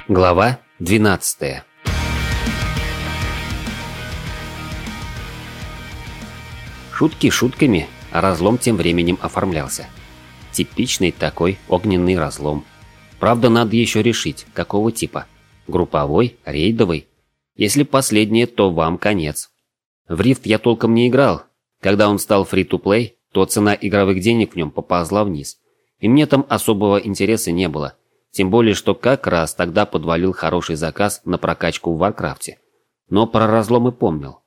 Глава 12. Шутки шутками, а разлом тем временем оформлялся. Типичный такой огненный разлом. Правда, надо еще решить, какого типа. Групповой, рейдовый. Если последнее, то вам конец. В Рифт я толком не играл. Когда он стал free-to-play, то цена игровых денег в нем поползла вниз. И мне там особого интереса не было. Тем более, что как раз тогда подвалил хороший заказ на прокачку в Варкрафте. Но про разломы помнил.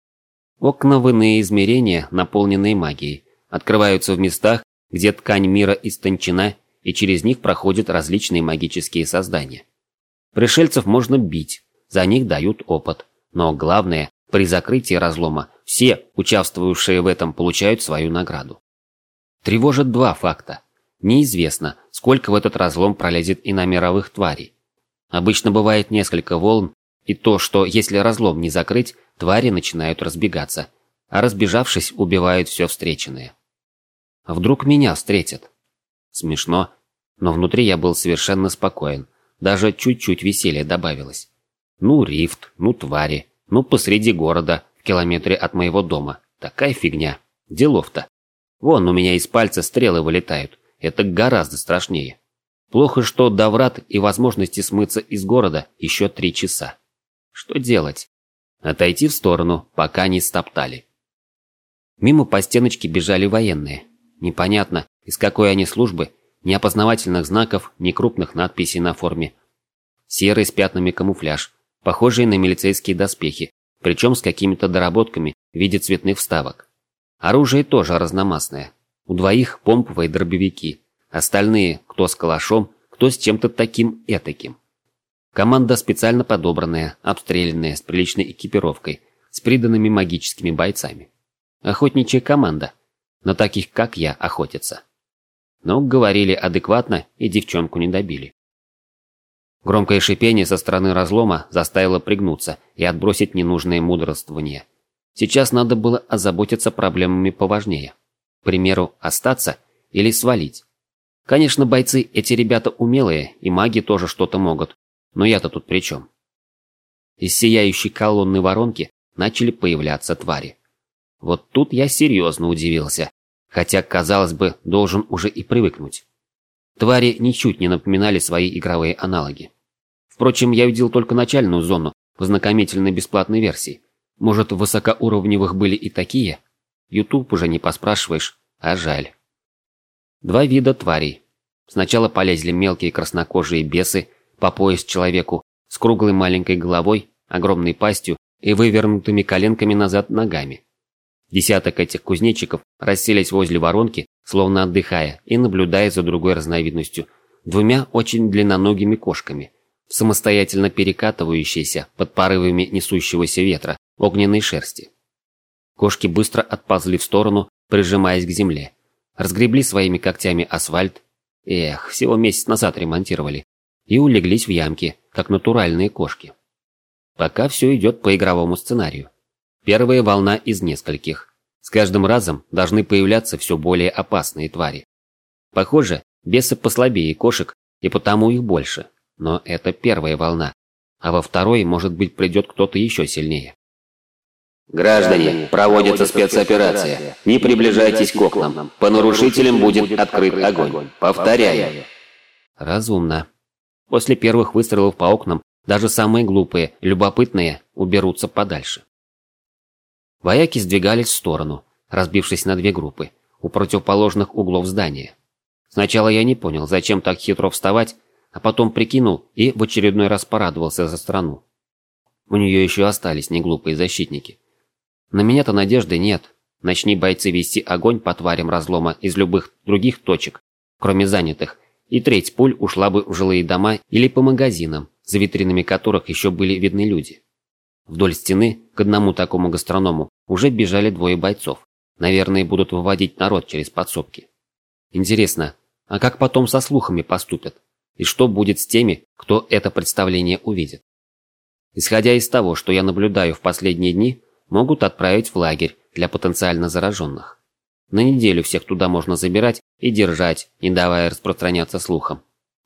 Окна в иные измерения, наполненные магией, открываются в местах, где ткань мира истончена, и через них проходят различные магические создания. Пришельцев можно бить, за них дают опыт. Но главное, при закрытии разлома все, участвовавшие в этом, получают свою награду. Тревожит два факта. Неизвестно, сколько в этот разлом пролезет иномировых тварей. Обычно бывает несколько волн, и то, что если разлом не закрыть, твари начинают разбегаться, а разбежавшись, убивают все встреченное. Вдруг меня встретят? Смешно, но внутри я был совершенно спокоен, даже чуть-чуть веселья добавилось. Ну рифт, ну твари, ну посреди города, в километре от моего дома. Такая фигня. Делов-то. Вон у меня из пальца стрелы вылетают. Это гораздо страшнее. Плохо, что до врат и возможности смыться из города еще 3 часа. Что делать? Отойти в сторону, пока не стоптали. Мимо по стеночке бежали военные. Непонятно, из какой они службы, ни опознавательных знаков, ни крупных надписей на форме. Серый с пятнами камуфляж, похожий на милицейские доспехи, причем с какими-то доработками в виде цветных вставок. Оружие тоже разномастное. У двоих помповые дробовики, остальные кто с калашом, кто с чем-то таким-этаким. Команда специально подобранная, обстрелянная, с приличной экипировкой, с приданными магическими бойцами. Охотничья команда. На таких, как я, охотятся. Но говорили адекватно и девчонку не добили. Громкое шипение со стороны разлома заставило пригнуться и отбросить ненужное мудрствование. Сейчас надо было озаботиться проблемами поважнее. К примеру, остаться или свалить. Конечно, бойцы эти ребята умелые, и маги тоже что-то могут, но я-то тут при чем? Из сияющей колонны воронки начали появляться твари. Вот тут я серьезно удивился, хотя, казалось бы, должен уже и привыкнуть. Твари ничуть не напоминали свои игровые аналоги. Впрочем, я видел только начальную зону в ознакомительной бесплатной версии. Может, высокоуровневых были и такие? YouTube уже не поспрашиваешь, а жаль. 2 вида тварей. Сначала полезли мелкие краснокожие бесы, по пояс человеку, с круглой маленькой головой, огромной пастью и вывернутыми коленками назад ногами. Десяток этих кузнечиков расселись возле воронки, словно отдыхая и наблюдая за другой разновидностью, 2 очень длинноногими кошками, самостоятельно перекатывающиеся под порывами несущегося ветра огненной шерсти. Кошки быстро отползли в сторону, прижимаясь к земле. Разгребли своими когтями асфальт. Всего месяц назад ремонтировали. И улеглись в ямки, как натуральные кошки. Пока все идет по игровому сценарию. Первая волна из нескольких. С каждым разом должны появляться все более опасные твари. Похоже, бесы послабее кошек, и потому их больше. Но это первая волна. А во второй, может быть, придет кто-то еще сильнее. Граждане, проводится спецоперация. Не приближайтесь к окнам. По нарушителям будет открыт огонь. Повторяю. Разумно. После первых выстрелов по окнам даже самые глупые, любопытные уберутся подальше. Вояки сдвигались в сторону, разбившись на 2 группы, у противоположных углов здания. Сначала я не понял, зачем так хитро вставать, а потом прикинул и в очередной раз порадовался за страну. У нее еще остались неглупые защитники. На меня-то надежды нет. Начни бойцы вести огонь по тварям разлома из любых других точек, кроме занятых, и треть пуль ушла бы в жилые дома или по магазинам, за витринами которых еще были видны люди. Вдоль стены к одному такому гастроному уже бежали 2 бойцов. Наверное, будут выводить народ через подсобки. Интересно, а как потом со слухами поступят? И что будет с теми, кто это представление увидит? Исходя из того, что я наблюдаю в последние дни, могут отправить в лагерь для потенциально зараженных. На неделю всех туда можно забирать и держать, не давая распространяться слухам.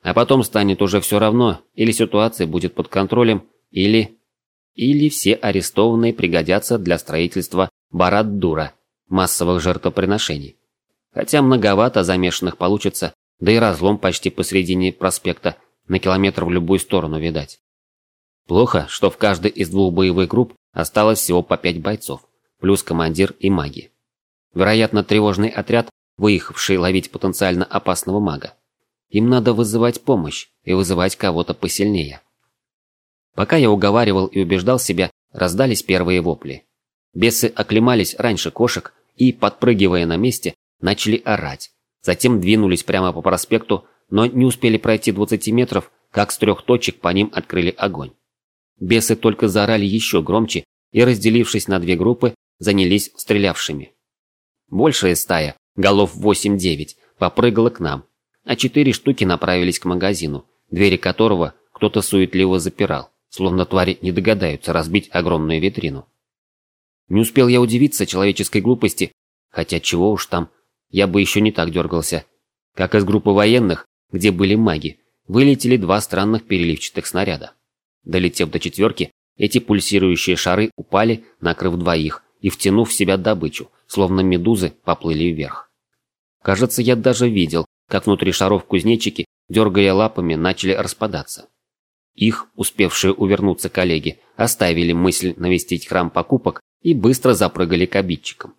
А потом станет уже все равно, или ситуация будет под контролем, или все арестованные пригодятся для строительства Барад-Дура, массовых жертвоприношений. Хотя многовато замешанных получится, да и разлом почти посредине проспекта, на километр в любую сторону видать. Плохо, что в каждой из двух боевых групп осталось всего по 5 бойцов, плюс командир и маги. Вероятно, тревожный отряд, выехавший ловить потенциально опасного мага. Им надо вызывать помощь и вызывать кого-то посильнее. Пока я уговаривал и убеждал себя, раздались первые вопли. Бесы оклемались раньше кошек и, подпрыгивая на месте, начали орать. Затем двинулись прямо по проспекту, но не успели пройти 20 метров, как с 3 точек по ним открыли огонь. Бесы только заорали еще громче и, разделившись на 2 группы, занялись стрелявшими. Большая стая, голов 8-9, попрыгала к нам, а 4 штуки направились к магазину, двери которого кто-то суетливо запирал, словно твари не догадаются разбить огромную витрину. Не успел я удивиться человеческой глупости, хотя чего уж там, я бы еще не так дергался. Как из группы военных, где были маги, вылетели 2 странных переливчатых снаряда. Долетев до 4, эти пульсирующие шары упали, накрыв 2 и втянув в себя добычу, словно медузы поплыли вверх. Кажется, я даже видел, как внутри шаров кузнечики, дергая лапами, начали распадаться. Их, успевшие увернуться коллеги, оставили мысль навестить храм покупок и быстро запрыгали к обидчикам.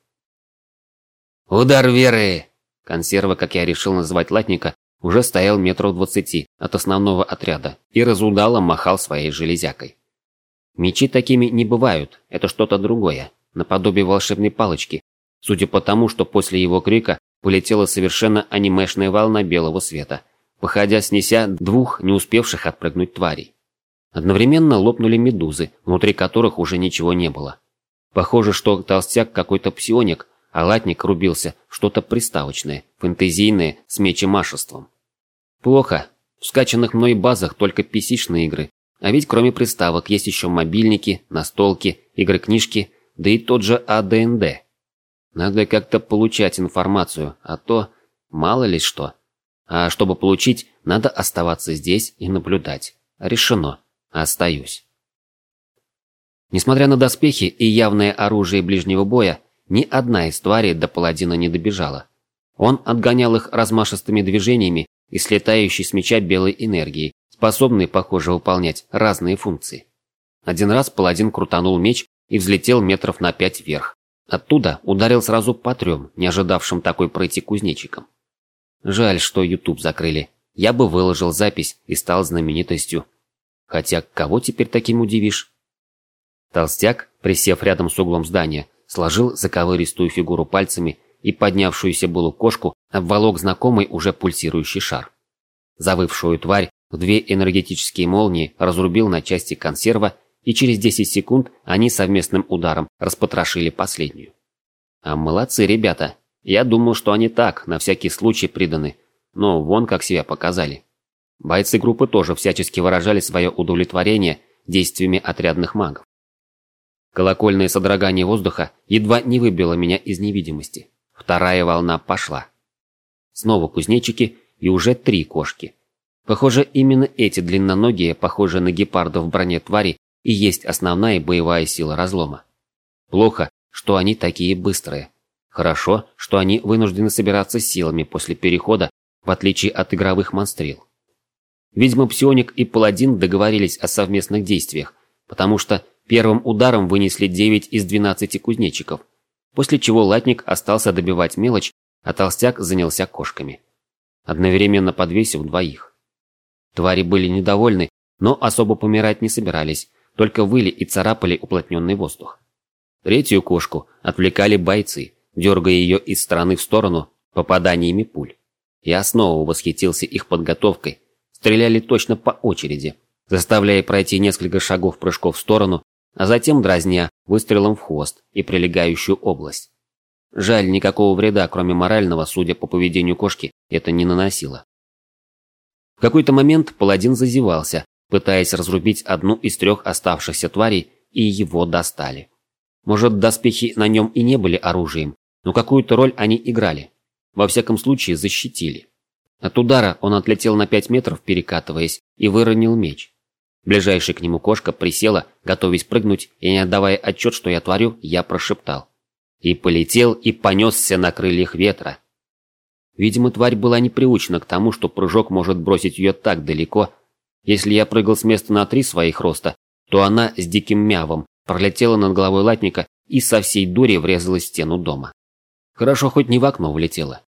«Удар веры!» Консерва, как я решил называть латника, уже стоял метров 20 от основного отряда и разудало махал своей железякой. Мечи такими не бывают, это что-то другое, наподобие волшебной палочки, судя по тому, что после его крика полетела совершенно анимешная волна белого света, походя снеся 2 не успевших отпрыгнуть тварей. Одновременно лопнули медузы, внутри которых уже ничего не было. Похоже, что толстяк какой-то псионик, а латник рубился в что-то приставочное, фэнтезийное, с мечемашеством. Плохо. В скачанных мной базах только PC-шные игры, а ведь кроме приставок есть еще мобильники, настолки, игры-книжки, да и тот же АДНД. Надо как-то получать информацию, а то мало ли что. А чтобы получить, надо оставаться здесь и наблюдать. Решено. Остаюсь. Несмотря на доспехи и явное оружие ближнего боя, ни одна из тварей до паладина не добежала. Он отгонял их размашистыми движениями и слетающей с меча белой энергией, способной, похоже, выполнять разные функции. Один раз паладин крутанул меч и взлетел метров на 5 вверх. Оттуда ударил сразу по 3, не ожидавшим такой пройти кузнечикам. Жаль, что YouTube закрыли. Я бы выложил запись и стал знаменитостью. Хотя кого теперь таким удивишь? Толстяк, присев рядом с углом здания, сложил заковыристую фигуру пальцами и поднявшуюся было кошку обволок знакомый уже пульсирующий шар. Завывшую тварь в 2 энергетические молнии разрубил на части консерва, и через 10 секунд они совместным ударом распотрошили последнюю. А молодцы ребята. Я думал, что они так, на всякий случай приданы, но вон как себя показали. Бойцы группы тоже всячески выражали свое удовлетворение действиями отрядных магов. Колокольное содрогание воздуха едва не выбило меня из невидимости. 2-я волна пошла. Снова кузнечики и уже 3 кошки. Похоже, именно эти длинноногие, похожие на гепардов в броне твари, и есть основная боевая сила разлома. Плохо, что они такие быстрые. Хорошо, что они вынуждены собираться силами после перехода, в отличие от игровых монстрил. Видимо, псионик и паладин договорились о совместных действиях, потому что первым ударом вынесли 9 из 12 кузнечиков, после чего латник остался добивать мелочь, а толстяк занялся кошками, одновременно подвесив 2. Твари были недовольны, но особо помирать не собирались, только выли и царапали уплотненный воздух. 3-ю кошку отвлекали бойцы, дергая ее из стороны в сторону попаданиями пуль. Я снова восхитился их подготовкой, стреляли точно по очереди, заставляя пройти несколько шагов прыжков в сторону, а затем дразня выстрелом в хвост и прилегающую область. Жаль, никакого вреда, кроме морального, судя по поведению кошки, это не наносило. В какой-то момент паладин зазевался, пытаясь разрубить одну из 3 оставшихся тварей, и его достали. Может, доспехи на нем и не были оружием, но какую-то роль они играли. Во всяком случае, защитили. От удара он отлетел на 5 метров, перекатываясь, и выронил меч. Ближайшая к нему кошка присела, готовясь прыгнуть, и не отдавая отчет, что я творю, я прошептал. И полетел, и понесся на крыльях ветра. Видимо, тварь была неприучена к тому, что прыжок может бросить ее так далеко. Если я прыгал с места на 3 своих роста, то она с диким мявом пролетела над головой латника и со всей дури врезалась в стену дома. Хорошо, хоть не в окно влетела.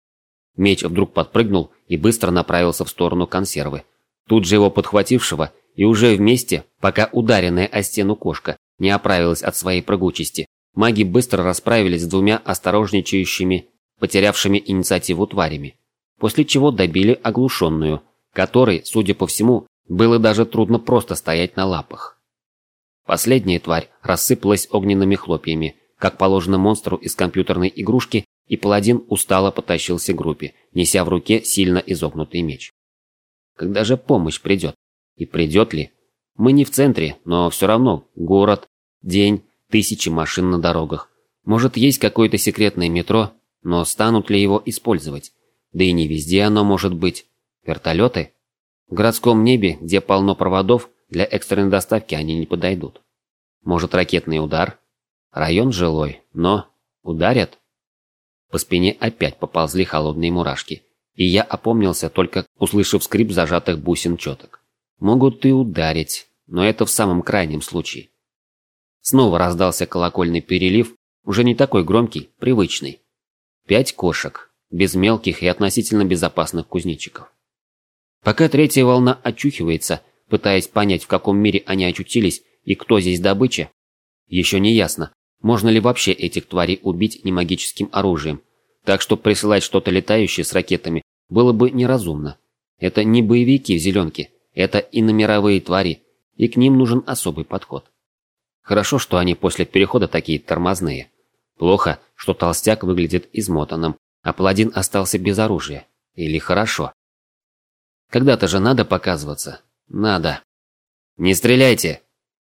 Меч вдруг подпрыгнул и быстро направился в сторону консервы. Тут же его подхватившего, и уже вместе, пока ударенная о стену кошка не оправилась от своей прыгучести, маги быстро расправились с 2 осторожничающими, потерявшими инициативу тварями, после чего добили оглушенную, которой, судя по всему, было даже трудно просто стоять на лапах. Последняя тварь рассыпалась огненными хлопьями, как положено монстру из компьютерной игрушки, и паладин устало потащился к группе, неся в руке сильно изогнутый меч. Когда же помощь придет? И придет ли? Мы не в центре, но все равно город, день, тысячи машин на дорогах. Может, есть какое-то секретное метро, но станут ли его использовать? Да и не везде оно может быть. Вертолеты? В городском небе, где полно проводов, для экстренной доставки они не подойдут. Может, ракетный удар? Район жилой, но ударят? По спине опять поползли холодные мурашки, и я опомнился, только услышав скрип зажатых бусин четок. Могут и ударить, но это в самом крайнем случае. Снова раздался колокольный перелив, уже не такой громкий, привычный. 5 кошек, без мелких и относительно безопасных кузнечиков. Пока 3-я волна очухивается, пытаясь понять, в каком мире они очутились и кто здесь добыча, еще не ясно, можно ли вообще этих тварей убить немагическим оружием, так что присылать что-то летающее с ракетами было бы неразумно. Это не боевики в зеленке, это иномировые твари, и к ним нужен особый подход. Хорошо, что они после перехода такие тормозные. Плохо, что толстяк выглядит измотанным, а паладин остался без оружия. Или хорошо. Когда-то же надо показываться. Надо. «Не стреляйте!»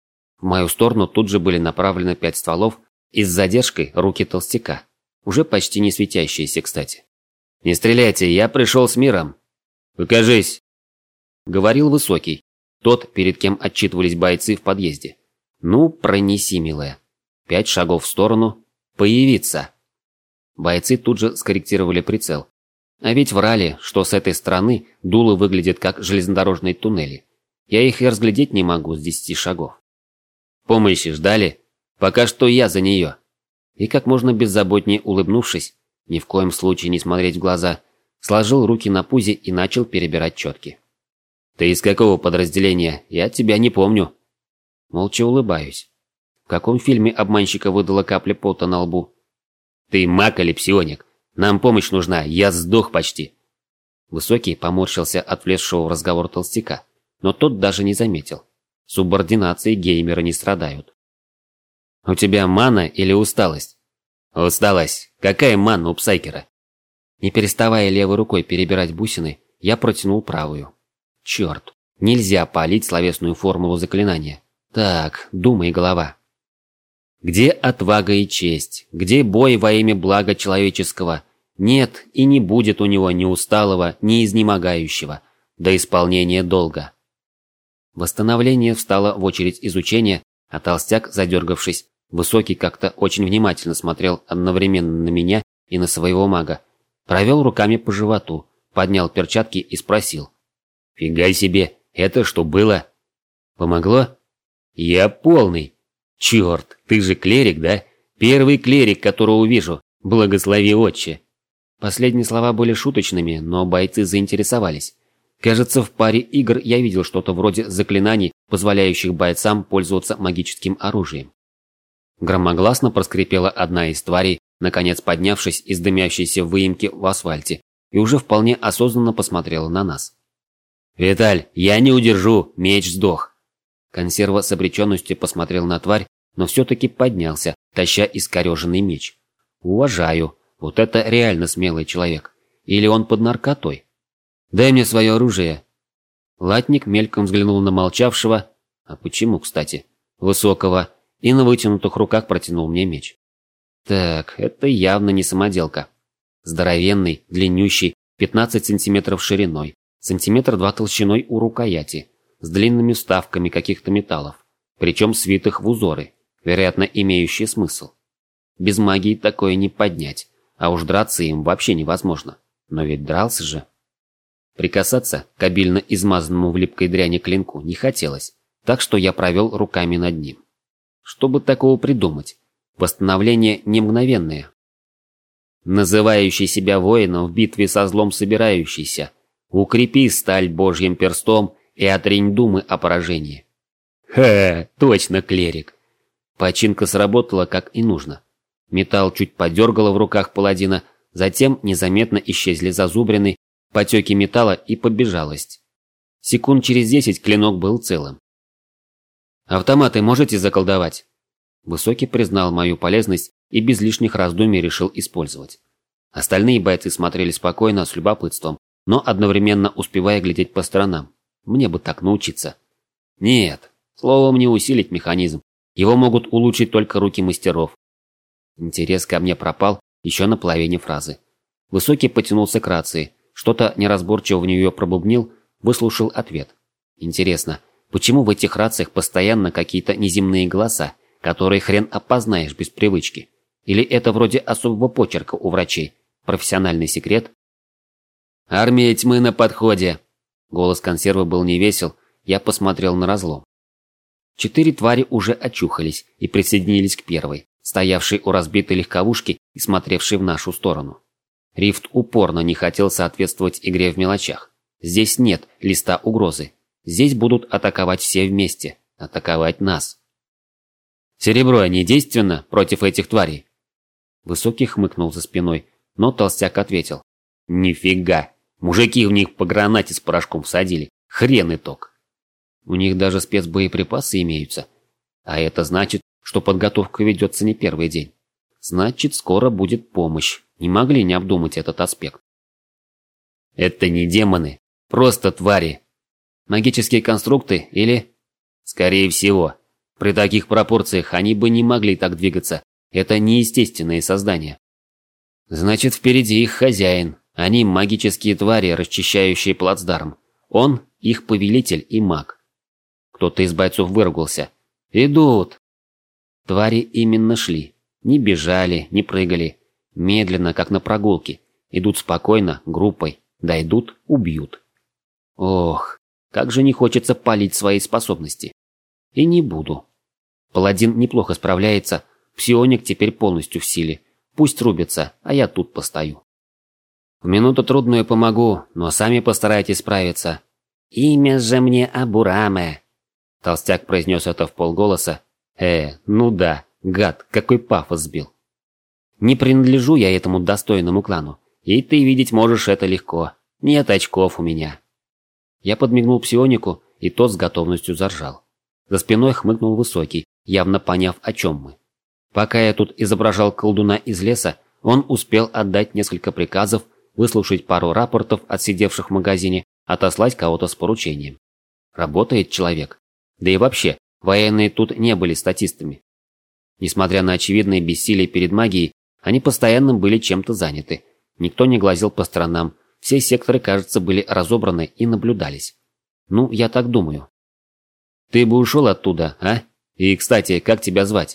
В мою сторону тут же были направлены 5 стволов и с задержкой руки толстяка, уже почти не светящиеся, кстати. «Не стреляйте, я пришел с миром!» «Покажись!» Говорил высокий, тот, перед кем отчитывались бойцы в подъезде. «Ну, пронеси, милая!» 5 шагов в сторону. «Появиться!» Бойцы тут же скорректировали прицел. А ведь врали, что с этой стороны дуло выглядит как железнодорожные туннели. Я их и разглядеть не могу с 10 шагов. «Помощи ждали? Пока что я за нее!» И как можно беззаботнее улыбнувшись, ни в коем случае не смотреть в глаза, сложил руки на пузе и начал перебирать четки. «Ты из какого подразделения? Я тебя не помню». Молча улыбаюсь. В каком фильме обманщика выдала капля пота на лбу? «Ты маг или псионик? Нам помощь нужна, я сдох почти». Высокий поморщился от влезшего в разговор толстяка, но тот даже не заметил. Субординацией геймеры не страдают. «У тебя мана или усталость?» «Усталость. Какая мана у псайкера?» Не переставая левой рукой перебирать бусины, я протянул правую. Черт, нельзя палить словесную формулу заклинания. Так, думай, голова. Где отвага и честь? Где бой во имя блага человеческого? Нет и не будет у него ни усталого, ни изнемогающего, до исполнения долга. Восстановление встало в очередь изучения, а толстяк, задергавшись, высокий как-то очень внимательно смотрел одновременно на меня и на своего мага, провел руками по животу, поднял перчатки и спросил. «Фига себе, это что было?» «Помогло?» «Я полный!» «Черт, ты же клерик, да? Первый клерик, которого увижу. Благослови, отче!» Последние слова были шуточными, но бойцы заинтересовались. Кажется, в паре игр я видел что-то вроде заклинаний, позволяющих бойцам пользоваться магическим оружием. Громогласно проскрипела одна из тварей, наконец поднявшись из дымящейся выемки в асфальте, и уже вполне осознанно посмотрела на нас. «Виталь, я не удержу, меч сдох!» Консерва с обреченностью посмотрел на тварь, но все-таки поднялся, таща искореженный меч. «Уважаю, вот это реально смелый человек. Или он под наркотой?» «Дай мне свое оружие!» Латник мельком взглянул на молчавшего, а почему, кстати, высокого, и на вытянутых руках протянул мне меч. Так, это явно не самоделка. Здоровенный, длиннющий, 15 сантиметров шириной, сантиметр 2 толщиной у рукояти, с длинными вставками каких-то металлов, причем свитых в узоры, вероятно, имеющие смысл. Без магии такое не поднять, а уж драться им вообще невозможно. Но ведь дрался же. Прикасаться к обильно измазанному в липкой дряни клинку не хотелось, так что я провел руками над ним. Что бы такого придумать? Восстановление не мгновенное. Называющий себя воином в битве со злом собирающийся, укрепи сталь божьим перстом и отринь думы о поражении. Точно клерик. Починка сработала как и нужно. Металл чуть подергало в руках паладина, затем незаметно исчезли зазубрины, потеки металла и побежалость. Секунд через 10 клинок был целым. «Автоматы можете заколдовать?» Высокий признал мою полезность и без лишних раздумий решил использовать. Остальные бойцы смотрели спокойно, с любопытством, но одновременно успевая глядеть по сторонам. Мне бы так научиться. Нет, словом не усилить механизм. Его могут улучшить только руки мастеров. Интерес ко мне пропал еще на половине фразы. Высокий потянулся к рации, что-то неразборчиво в нее пробубнил, выслушал ответ. Интересно, почему в этих рациях постоянно какие-то неземные голоса, которые хрен опознаешь без привычки? Или это вроде особого почерка у врачей? Профессиональный секрет? «Армия тьмы на подходе!» Голос консервы был невесел, я посмотрел на разлом. 4 твари уже очухались и присоединились к первой, стоявшей у разбитой легковушки и смотревшей в нашу сторону. Рифт упорно не хотел соответствовать игре в мелочах. Здесь нет листа угрозы. Здесь будут атаковать все вместе. Атаковать нас. «Серебро не действенно против этих тварей?» Высокий хмыкнул за спиной, но толстяк ответил. «Нифига! Мужики в них по гранате с порошком всадили. Хрен итог. У них даже спецбоеприпасы имеются. А это значит, что подготовка ведется не первый день. Значит, скоро будет помощь. Не могли не обдумать этот аспект. Это не демоны, просто твари. Магические конструкты или... Скорее всего. При таких пропорциях они бы не могли так двигаться. Это неестественные создания. Значит, впереди их хозяин. Они магические твари, расчищающие плацдарм. Он их повелитель и маг. Кто-то из бойцов выругался. «Идут!» Твари именно шли. Не бежали, не прыгали. Медленно, как на прогулке. Идут спокойно, группой. Дойдут, убьют. Ох, как же не хочется палить свои способности. И не буду. Паладин неплохо справляется. Псионик теперь полностью в силе. Пусть рубится, а я тут постою. В минуту трудную помогу, но сами постарайтесь справиться. Имя же мне Абураме. Толстяк произнес это вполголоса. Ну да, гад, какой пафос сбил. Не принадлежу я этому достойному клану, и ты видеть можешь это легко. Нет очков у меня. Я подмигнул псионику, и тот с готовностью заржал. За спиной хмыкнул Высокий, явно поняв, о чем мы. Пока я тут изображал колдуна из леса, он успел отдать несколько приказов, выслушать пару рапортов от сидевших в магазине, отослать кого-то с поручением. Работает человек. Да и вообще, военные тут не были статистами. Несмотря на очевидное бессилие перед магией, они постоянно были чем-то заняты. Никто не глазел по сторонам, все секторы, кажется, были разобраны и наблюдались. Ну, я так думаю. Ты бы ушел оттуда, а? И, кстати, как тебя звать?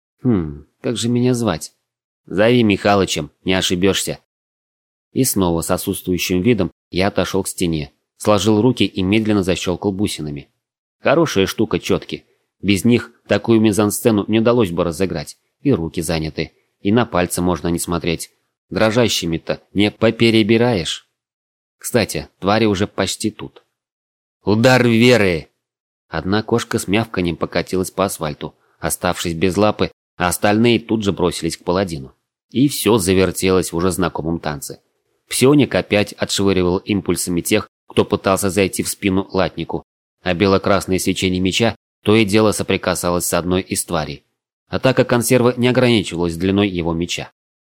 Как же меня звать? Зови Михалычем, не ошибешься. И снова с отсутствующим видом я отошел к стене, сложил руки и медленно защелкал бусинами. Хорошая штука четки. Без них такую мизансцену не удалось бы разыграть. И руки заняты, и на пальцы можно не смотреть. Дрожащими-то не поперебираешь. Кстати, твари уже почти тут. Удар веры! Одна кошка с мявканьем покатилась по асфальту, оставшись без лапы, а остальные тут же бросились к паладину. И все завертелось в уже знакомом танце. Псионик опять отшвыривал импульсами тех, кто пытался зайти в спину латнику, а бело-красное свечение меча то и дело соприкасалось с одной из тварей. Атака консервы не ограничивалась длиной его меча.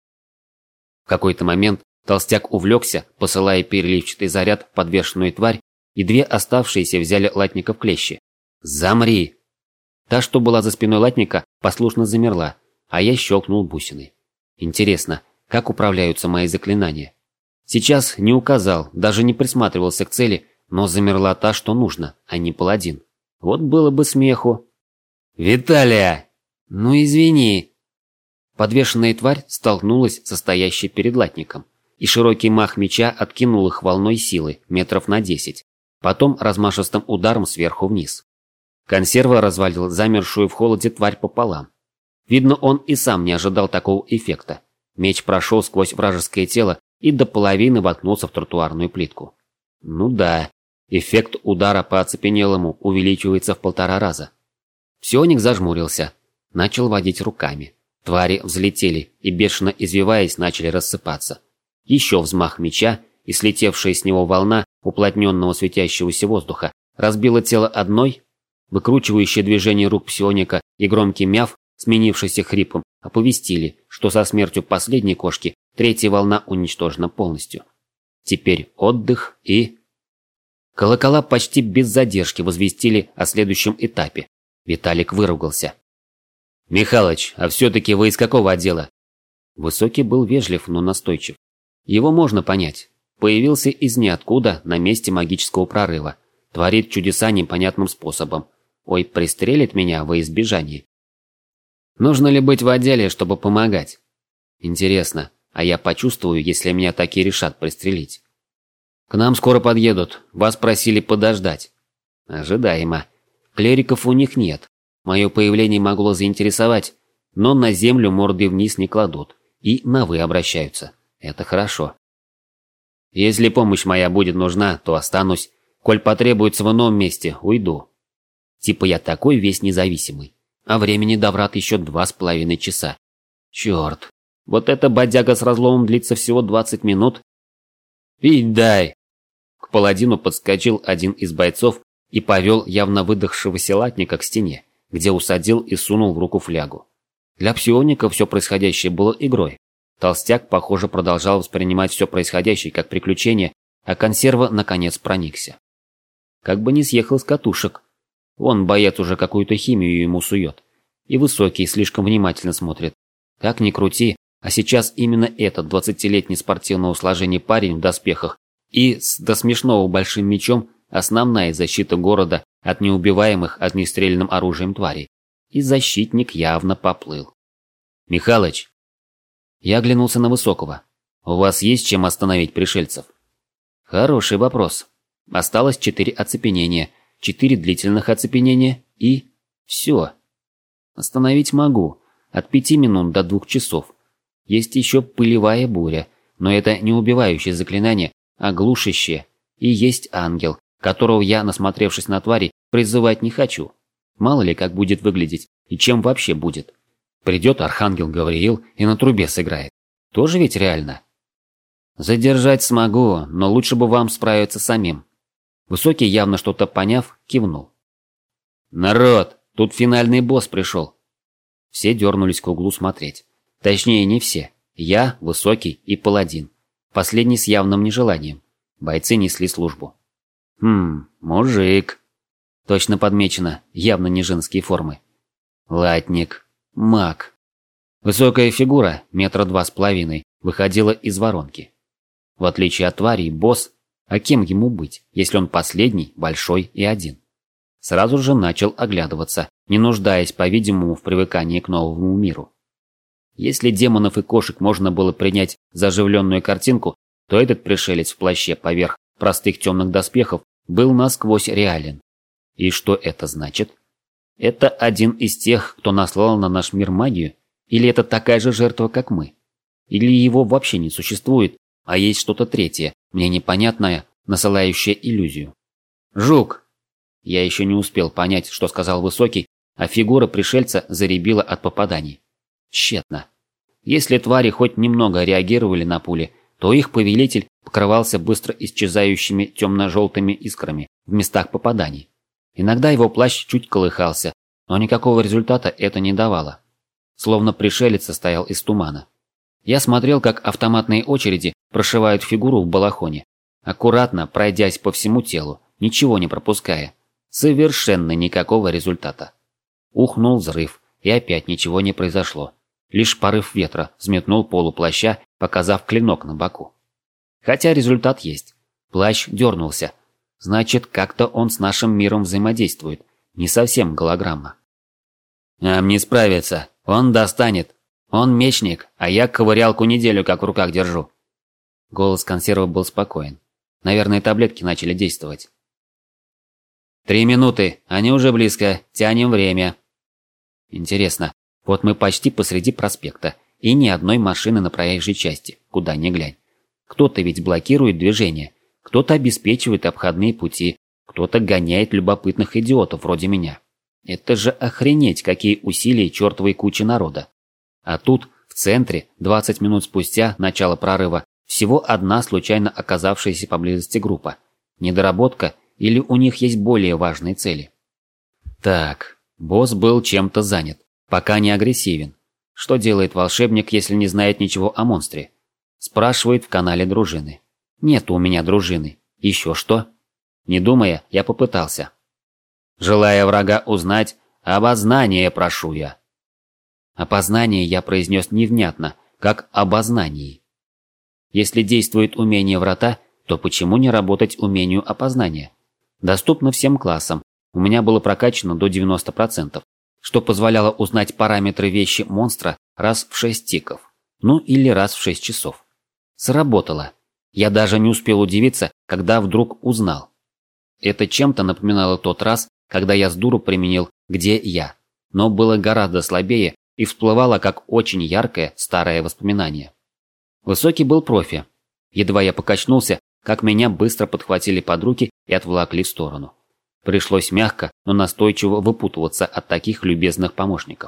В какой-то момент толстяк увлекся, посылая переливчатый заряд в подвешенную тварь, и 2 оставшиеся взяли латника в клещи. «Замри!» Та, что была за спиной латника, послушно замерла, а я щелкнул бусиной. Интересно, как управляются мои заклинания? Сейчас не указал, даже не присматривался к цели, но замерла та, что нужно, а не паладин. Вот было бы смеху. «Виталия!» «Ну извини!» Подвешенная тварь столкнулась со стоящей перед латником, и широкий мах меча откинул их волной силы метров на 10, потом размашистым ударом сверху вниз. Консерва развалил замершую в холоде тварь пополам. Видно, он и сам не ожидал такого эффекта. Меч прошел сквозь вражеское тело и до половины воткнулся в тротуарную плитку. Ну да, эффект удара по оцепенелому увеличивается в 1,5 раза. Псионик зажмурился, начал водить руками. Твари взлетели и, бешено извиваясь, начали рассыпаться. Еще взмах меча, и слетевшая с него волна уплотненного светящегося воздуха разбила тело одной, выкручивающее движение рук псионика и громкий мяв, сменившийся хрипом, оповестили, что со смертью последней кошки третья волна уничтожена полностью. Теперь отдых и... Колокола почти без задержки возвестили о следующем этапе. Виталик выругался. «Михалыч, а все-таки вы из какого отдела?» Высокий был вежлив, но настойчив. Его можно понять. Появился из ниоткуда на месте магического прорыва. Творит чудеса непонятным способом. Ой, пристрелит меня во избежание. Нужно ли быть в отделе, чтобы помогать? Интересно, а я почувствую, если меня таки решат пристрелить? К нам скоро подъедут, вас просили подождать. Ожидаемо. Клериков у них нет. Мое появление могло заинтересовать, но на землю морды вниз не кладут и на «вы» обращаются. Это хорошо. Если помощь моя будет нужна, то останусь. Коль потребуется в ином месте, уйду. Типа я такой весь независимый. А времени до врат еще 2,5 часа. Черт, вот эта бодяга с разломом длится всего 20 минут. Пить дай. К паладину подскочил один из бойцов и повел явно выдохшегося латника к стене, где усадил и сунул в руку флягу. Для псионика все происходящее было игрой. Толстяк, похоже, продолжал воспринимать все происходящее как приключение, а консерва наконец проникся. Как бы не съехал с катушек. Он, боец, уже какую-то химию ему сует. И Высокий слишком внимательно смотрит. Как ни крути, а сейчас именно этот 20-летний спортивного сложения парень в доспехах и с до смешного большим мечом основная защита города от неубиваемых огнестрельным оружием тварей. И защитник явно поплыл. «Михалыч!» Я оглянулся на Высокого. «У вас есть чем остановить пришельцев?» Хороший вопрос. Осталось 4 оцепенения, 4 длительных оцепенения и... все. Остановить могу. От 5 минут до 2 часов. Есть еще пылевая буря, но это не убивающее заклинание, а глушащее. И есть ангел, которого я, насмотревшись на твари, призывать не хочу. Мало ли как будет выглядеть и чем вообще будет. Придет архангел Гавриил и на трубе сыграет. Тоже ведь реально. Задержать смогу, но лучше бы вам справиться самим. Высокий, явно что-то поняв, кивнул. «Народ, тут финальный босс пришел». Все дернулись к углу смотреть. Точнее, не все. Я, Высокий и Паладин. Последний с явным нежеланием. Бойцы несли службу. Мужик. Точно подмечено, явно не женские формы. Латник. Маг. Высокая фигура, 2,2 метра, выходила из воронки. В отличие от тварей, босс, а кем ему быть, если он последний, большой и один? Сразу же начал оглядываться, не нуждаясь, по-видимому, в привыкании к новому миру. Если демонов и кошек можно было принять за оживленную картинку, то этот пришелец в плаще поверх простых темных доспехов был насквозь реален. И что это значит? Это один из тех, кто наслал на наш мир магию? Или это такая же жертва, как мы? Или его вообще не существует, а есть что-то третье, мне непонятное, насылающее иллюзию? «Жук!» Я еще не успел понять, что сказал Высокий, а фигура пришельца заребила от попаданий. Тщетно. Если твари хоть немного реагировали на пули, то их повелитель покрывался быстро исчезающими темно-желтыми искрами в местах попаданий. Иногда его плащ чуть колыхался, но никакого результата это не давало. Словно пришелец состоял из тумана. Я смотрел, как автоматные очереди прошивают фигуру в балахоне, аккуратно пройдясь по всему телу, ничего не пропуская. Совершенно никакого результата. Ухнул взрыв, и опять ничего не произошло. Лишь порыв ветра взметнул полу плаща, показав клинок на боку. Хотя результат есть. Плащ дернулся. Значит, как-то он с нашим миром взаимодействует. Не совсем голограмма. Нам не справиться. Он достанет. Он мечник, а я ковырялку неделю как в руках держу. Голос консерва был спокоен. Наверное, таблетки начали действовать. 3 минуты. Они уже близко. Тянем время. Интересно. Вот мы почти посреди проспекта. И ни одной машины на проезжей части. Куда ни глянь. Кто-то ведь блокирует движение. Кто-то обеспечивает обходные пути. Кто-то гоняет любопытных идиотов вроде меня. Это же охренеть, какие усилия чертовой кучи народа. А тут, в центре, 20 минут спустя, начало прорыва, всего одна случайно оказавшаяся поблизости группа. Недоработка или у них есть более важные цели? Так, босс был чем-то занят, пока не агрессивен. Что делает волшебник, если не знает ничего о монстре? Спрашивает в канале дружины. Нет у меня дружины. Еще что? Не думая, я попытался. Желая врага узнать, обознание прошу я. Опознание я произнес невнятно, как обознание. Если действует умение врата, то почему не работать умению опознания? Доступно всем классам. У меня было прокачано до 90%, что позволяло узнать параметры вещи монстра раз в 6 тиков. Ну или раз в 6 часов. Сработало. Я даже не успел удивиться, когда вдруг узнал. Это чем-то напоминало тот раз, когда я с дуру применил «где я», но было гораздо слабее и всплывало как очень яркое старое воспоминание. Высокий был профи. Едва я покачнулся, как меня быстро подхватили под руки и отволокли в сторону. Пришлось мягко, но настойчиво выпутываться от таких любезных помощников.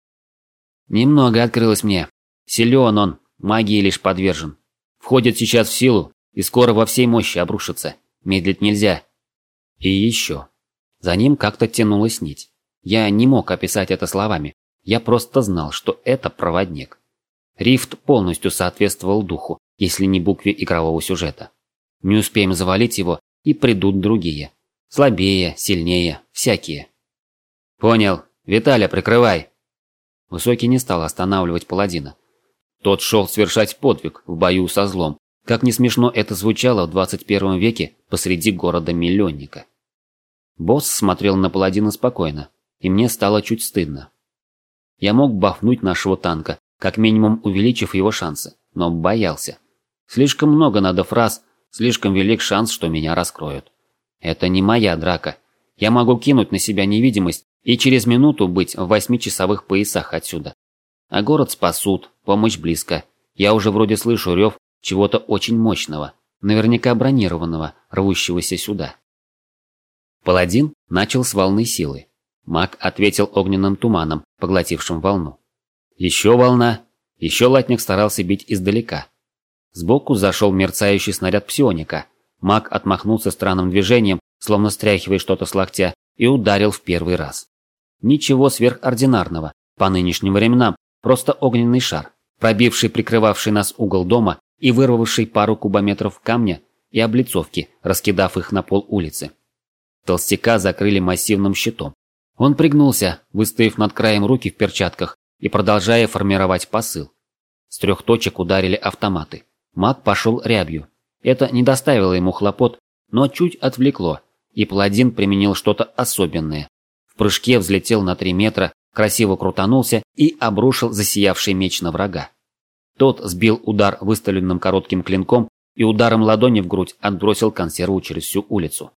Немного открылось мне. Силен он, магии лишь подвержен. Входит сейчас в силу и скоро во всей мощи обрушится. Медлить нельзя. И еще. За ним как-то тянулась нить. Я не мог описать это словами. Я просто знал, что это проводник. Рифт полностью соответствовал духу, если не букве игрового сюжета. Не успеем завалить его, и придут другие. Слабее, сильнее, всякие. Понял. Виталя, прикрывай. Высокий не стал останавливать паладина. Тот шел совершать подвиг в бою со злом. Как не смешно это звучало в 21 веке посреди города-миллионника. Босс смотрел на паладина спокойно, и мне стало чуть стыдно. Я мог бафнуть нашего танка, как минимум увеличив его шансы, но боялся. Слишком много надо фраз, слишком велик шанс, что меня раскроют. Это не моя драка. Я могу кинуть на себя невидимость и через минуту быть в 8-часовых поясах отсюда. А город спасут, помощь близко. Я уже вроде слышу рев чего-то очень мощного, наверняка бронированного, рвущегося сюда. Паладин начал с волны силы. Маг ответил огненным туманом, поглотившим волну. Еще волна. Еще латник старался бить издалека. Сбоку зашел мерцающий снаряд псионика. Маг отмахнулся странным движением, словно стряхивая что-то с локтя, и ударил в первый раз. Ничего сверхординарного, по нынешним временам, просто огненный шар, пробивший прикрывавший нас угол дома и вырвавший пару кубометров камня и облицовки, раскидав их на пол улицы. Толстяка закрыли массивным щитом. Он пригнулся, выставив над краем руки в перчатках и продолжая формировать посыл. С 3 точек ударили автоматы. Маг пошел рябью. Это не доставило ему хлопот, но чуть отвлекло, и паладин применил что-то особенное. В прыжке взлетел на 3 метра, красиво крутанулся и обрушил засиявший меч на врага. Тот сбил удар выставленным коротким клинком и ударом ладони в грудь отбросил консерву через всю улицу.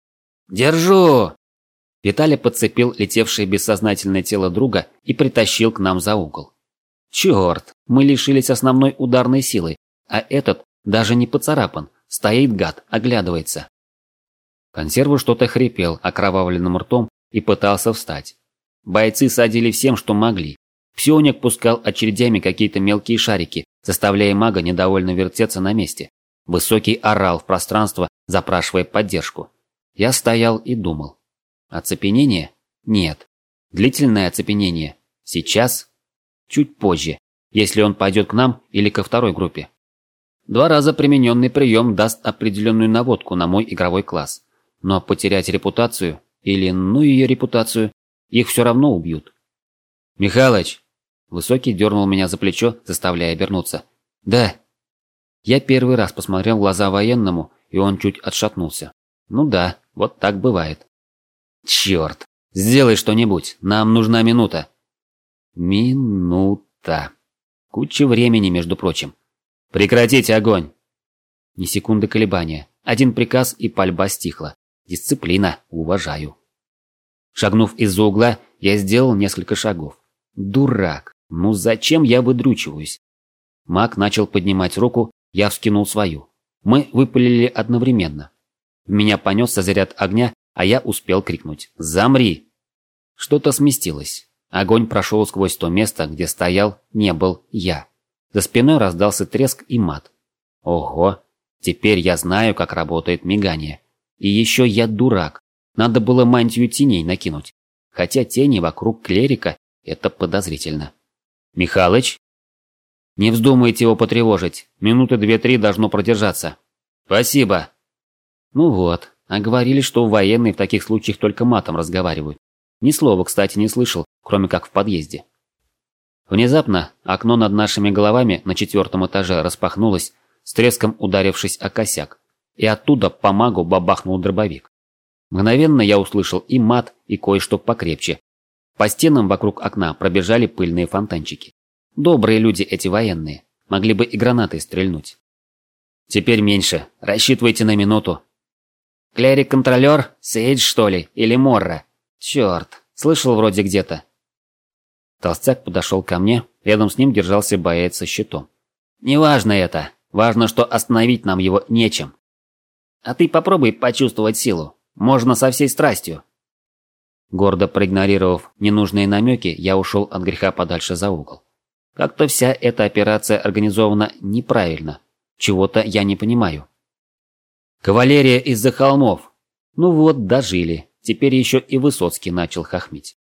«Держу!» Виталя подцепил летевшее бессознательное тело друга и притащил к нам за угол. «Черт, мы лишились основной ударной силы, а этот даже не поцарапан, стоит гад, оглядывается». Консерву что-то хрипел окровавленным ртом и пытался встать. Бойцы садили всем, что могли. Псионик пускал очередями какие-то мелкие шарики, заставляя мага недовольно вертеться на месте. Высокий орал в пространство, запрашивая поддержку. Я стоял и думал. Оцепенение? Нет. Длительное оцепенение? Сейчас? Чуть позже, если он пойдет к нам или ко второй группе. 2 раза примененный прием даст определенную наводку на мой игровой класс. Но потерять репутацию, или ее репутацию, их все равно убьют. «Михалыч!» Высокий дернул меня за плечо, заставляя обернуться. «Да». Я первый раз посмотрел в глаза военному, и он чуть отшатнулся. Ну да, вот так бывает. Черт! Сделай что-нибудь, нам нужна минута. Минута. Куча времени, между прочим. Прекратите огонь! Ни секунды колебания. Один приказ, и пальба стихла. Дисциплина, уважаю. Шагнув из-за угла, я сделал несколько шагов. Дурак! Ну зачем я выдрючиваюсь? Маг начал поднимать руку, я вскинул свою. Мы выпалили одновременно. В меня понесся заряд огня, а я успел крикнуть «Замри!». Что-то сместилось. Огонь прошел сквозь то место, где стоял, не был я. За спиной раздался треск и мат. Ого! Теперь я знаю, как работает мигание. И еще я дурак. Надо было мантию теней накинуть. Хотя тени вокруг клерика – это подозрительно. «Михалыч?» «Не вздумайте его потревожить. Минуты 2-3 должно продержаться». «Спасибо». Ну вот, а говорили, что военные в таких случаях только матом разговаривают. Ни слова, кстати, не слышал, кроме как в подъезде. Внезапно окно над нашими головами на 4-м этаже распахнулось, с треском ударившись о косяк, и оттуда по магу бабахнул дробовик. Мгновенно я услышал и мат, и кое-что покрепче. По стенам вокруг окна пробежали пыльные фонтанчики. Добрые люди эти военные, могли бы и гранатой стрельнуть. Теперь меньше, рассчитывайте на минуту. Клерик-контролер? Сейдж, что ли? Или Морра? Черт, слышал вроде где-то. Толстяк подошел ко мне, рядом с ним держался боец со щитом. Неважно это, важно, что остановить нам его нечем. А ты попробуй почувствовать силу, можно со всей страстью. Гордо проигнорировав ненужные намеки, я ушел от греха подальше за угол. Как-то вся эта операция организована неправильно, чего-то я не понимаю. Кавалерия из-за холмов. Ну вот, дожили. Теперь еще и Высоцкий начал хохмить.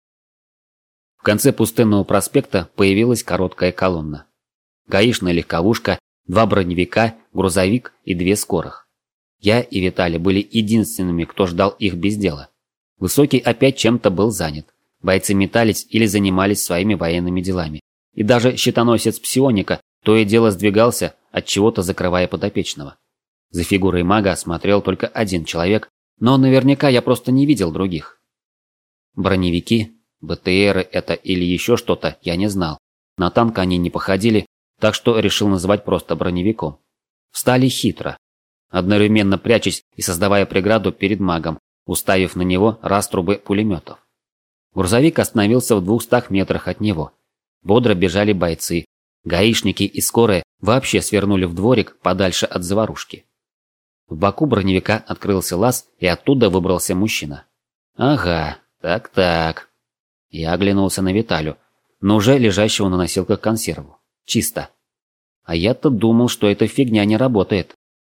В конце пустынного проспекта появилась короткая колонна. Гаишная легковушка, 2 броневика, грузовик и 2 скорых. Я и Виталий были единственными, кто ждал их без дела. Высокий опять чем-то был занят. Бойцы метались или занимались своими военными делами. И даже щитоносец псионика то и дело сдвигался, от чего-то закрывая подопечного. За фигурой мага смотрел только один человек, но наверняка я просто не видел других. Броневики, БТРы это или еще что-то, я не знал. На танк они не походили, так что решил называть просто броневиком. Встали хитро, одновременно прячась и создавая преграду перед магом, уставив на него раструбы пулеметов. Грузовик остановился в 200 метрах от него. Бодро бежали бойцы. Гаишники и скорые вообще свернули в дворик подальше от заварушки. В боку броневика открылся лаз, и оттуда выбрался мужчина. Ага, так. Я оглянулся на Виталю, но уже лежащего на носилках консерву. Чисто. А я-то думал, что эта фигня не работает.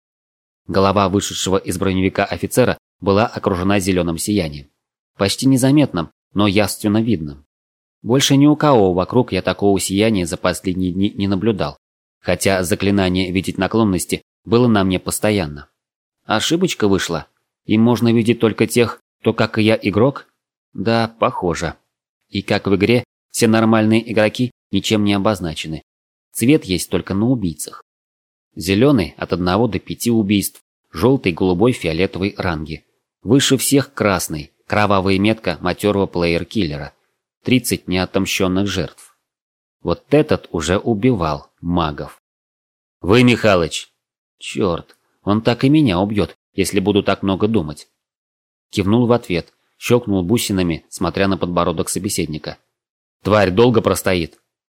Голова вышедшего из броневика офицера была окружена зеленым сиянием. Почти незаметным, но явственно видным. Больше ни у кого вокруг я такого сияния за последние дни не наблюдал. Хотя заклинание «видеть наклонности» было на мне постоянно. Ошибочка вышла. И можно видеть только тех, кто, как и я, игрок? Да, похоже. И как в игре, все нормальные игроки ничем не обозначены. Цвет есть только на убийцах. Зеленый от 1 до 5 убийств, желтый, голубой, фиолетовый ранги. Выше всех красный, кровавая метка матерого плеер-киллера. 30 неотомщенных жертв. Вот этот уже убивал магов. Вы, Михалыч! Черт, он так и меня убьет, если буду так много думать. Кивнул в ответ, щелкнул бусинами, смотря на подбородок собеседника. Тварь долго простоит.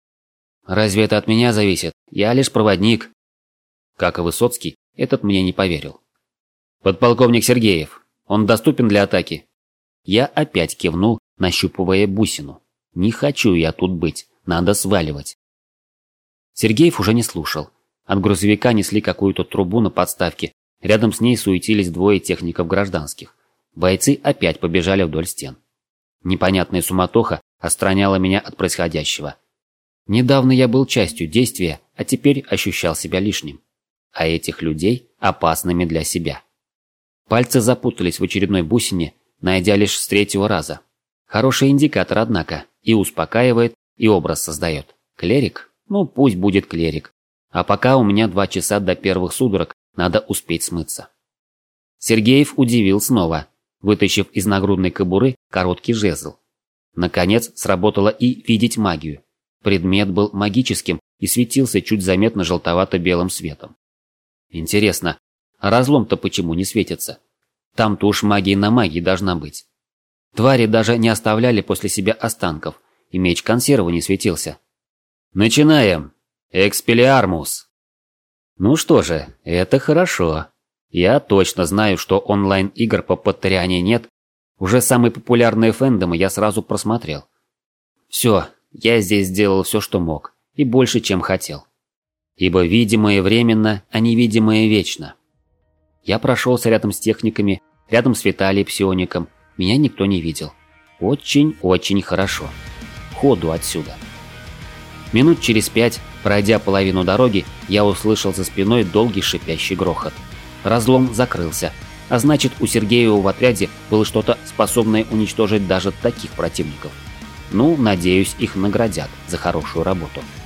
Разве это от меня зависит? Я лишь проводник. Как и Высоцкий, этот мне не поверил. Подполковник Сергеев, он доступен для атаки? Я опять кивнул, нащупывая бусину. Не хочу я тут быть, надо сваливать. Сергеев уже не слушал. От грузовика несли какую-то трубу на подставке. Рядом с ней суетились 2 техников гражданских. Бойцы опять побежали вдоль стен. Непонятная суматоха отстраняла меня от происходящего. Недавно я был частью действия, а теперь ощущал себя лишним. А этих людей опасными для себя. Пальцы запутались в очередной бусине, найдя лишь с 3-го раза. Хороший индикатор, однако, и успокаивает, и образ создает. Клерик? Ну, пусть будет клерик. А пока у меня 2 часа до первых судорог, надо успеть смыться. Сергеев удивил снова, вытащив из нагрудной кобуры короткий жезл. Наконец сработало и видеть магию. Предмет был магическим и светился чуть заметно желтовато-белым светом. Интересно, а разлом-то почему не светится? Там-то уж магия на магии должна быть. Твари даже не оставляли после себя останков, и меч консервы не светился. Начинаем! Экспеллиармус! Ну что же, это хорошо. Я точно знаю, что онлайн-игр по Паттериане нет. Уже самые популярные фэндомы я сразу просмотрел. Все, я здесь сделал все, что мог, и больше, чем хотел. Ибо видимое временно, а невидимое вечно. Я прошелся рядом с техниками, рядом с Виталием Псиоником. Меня никто не видел. Очень-очень хорошо. Ходу отсюда. Минут через 5, пройдя половину дороги, я услышал за спиной долгий шипящий грохот. Разлом закрылся, а значит, у Сергеева в отряде было что-то, способное уничтожить даже таких противников. Ну, надеюсь, их наградят за хорошую работу.